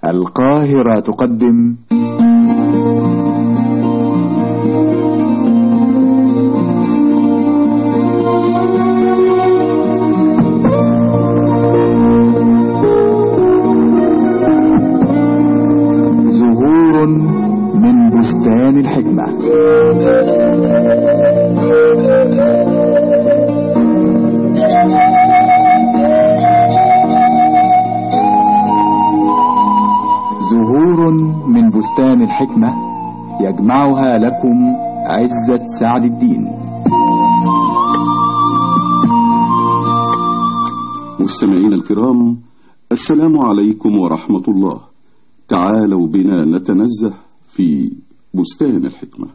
القاهرة تقدم زهور من بستان الحكمة. زهور من بستان الحكمة يجمعها لكم عزة سعد الدين. مستمعين الكرام، السلام عليكم ورحمة الله. تعالوا بنا نتنزه في بستان الحكمة.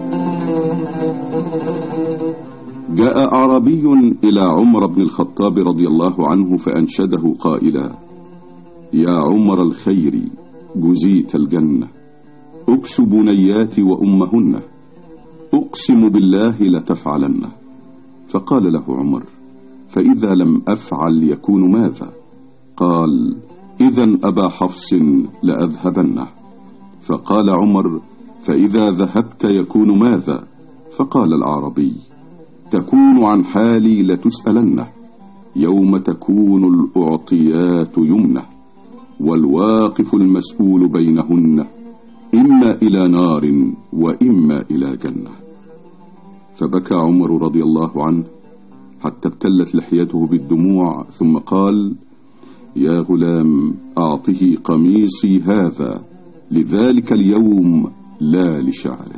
جاء أعرابي إلى عمر بن الخطاب رضي الله عنه فأنشده قائلا: يا عمر الخير، جزيت الجنة، أكس بنياتي وأمهن، أقسم بالله لتفعلن. فقال له عمر: فإذا لم أفعل يكون ماذا؟ قال: إذن أبا حفص لأذهبنه. فقال عمر: فإذا ذهبت يكون ماذا؟ فقال الأعرابي: تكون عن حالي لتسألنه يوم تكون الأعطيات يمنه، والواقف المسؤول بينهن إما إلى نار وإما إلى جنة. فبكى عمر رضي الله عنه حتى ابتلت لحيته بالدموع، ثم قال: يا غلام، أعطه قميصي هذا لذلك اليوم لا لشعره.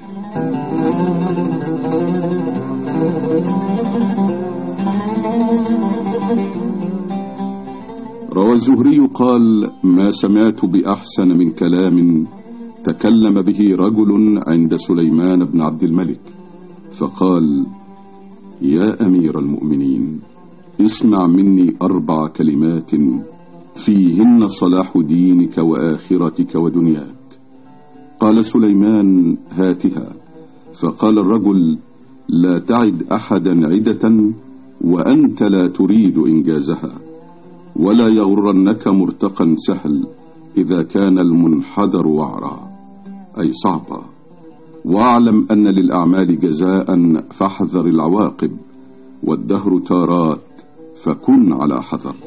روى الزهري قال: ما سمعت بأحسن من كلام تكلم به رجل عند سليمان بن عبد الملك، فقال: يا أمير المؤمنين، اسمع مني 4 كلمات فيهن صلاح دينك وآخرتك ودنياك. قال سليمان: هاتها. فقال الرجل: لا تعد أحدا عدة وأنت لا تريد إنجازها، ولا يغرنك مرتقا سهل إذا كان المنحدر وعرا، أي صعبا، واعلم أن للأعمال جزاء فاحذر العواقب، والدهر تارات فكن على حذر.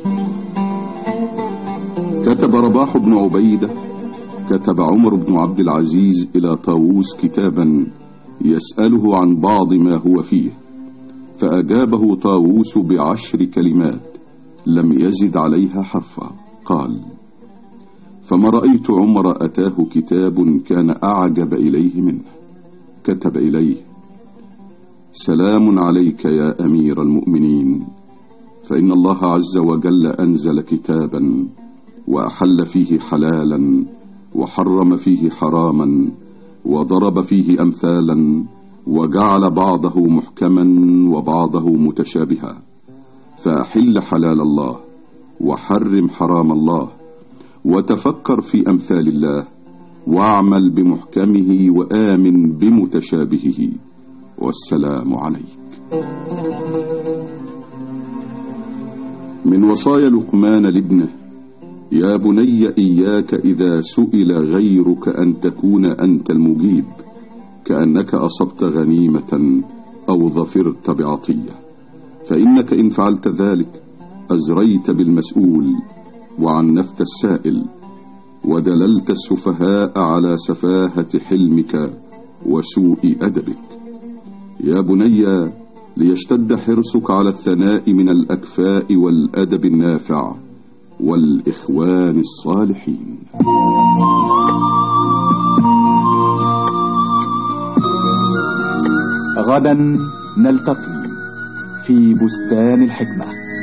كتب رباح بن عبيدة: كتب عمر بن عبد العزيز إلى طاووس كتابا يسأله عن بعض ما هو فيه، فأجابه طاووس ب10 كلمات لم يزد عليها حرفا. قال: فما رأيت عمر أتاه كتاب كان أعجب إليه منه. كتب إليه: سلام عليك يا أمير المؤمنين، فإن الله عز وجل أنزل كتابا وأحل فيه حلالا وحرم فيه حراما وضرب فيه أمثالا وجعل بعضه محكما وبعضه متشابها، فأحل حلال الله وحرم حرام الله، وتفكر في أمثال الله واعمل بمحكمه وآمن بمتشابهه، والسلام عليك. من وصايا لقمان لابنه: يا بني إياك إذا سئل غيرك أن تكون أنت المجيب، كأنك أصبت غنيمة أو ظفرت بعطية، فإنك إن فعلت ذلك أزريت بالمسؤول وعنفت السائل، ودللت السفهاء على سفاهة حلمك وسوء أدبك. يا بني، ليشتد حرصك على الثناء من الأكفاء والأدب النافع والإخوان الصالحين. غدا نلتقي في بستان الحكمة.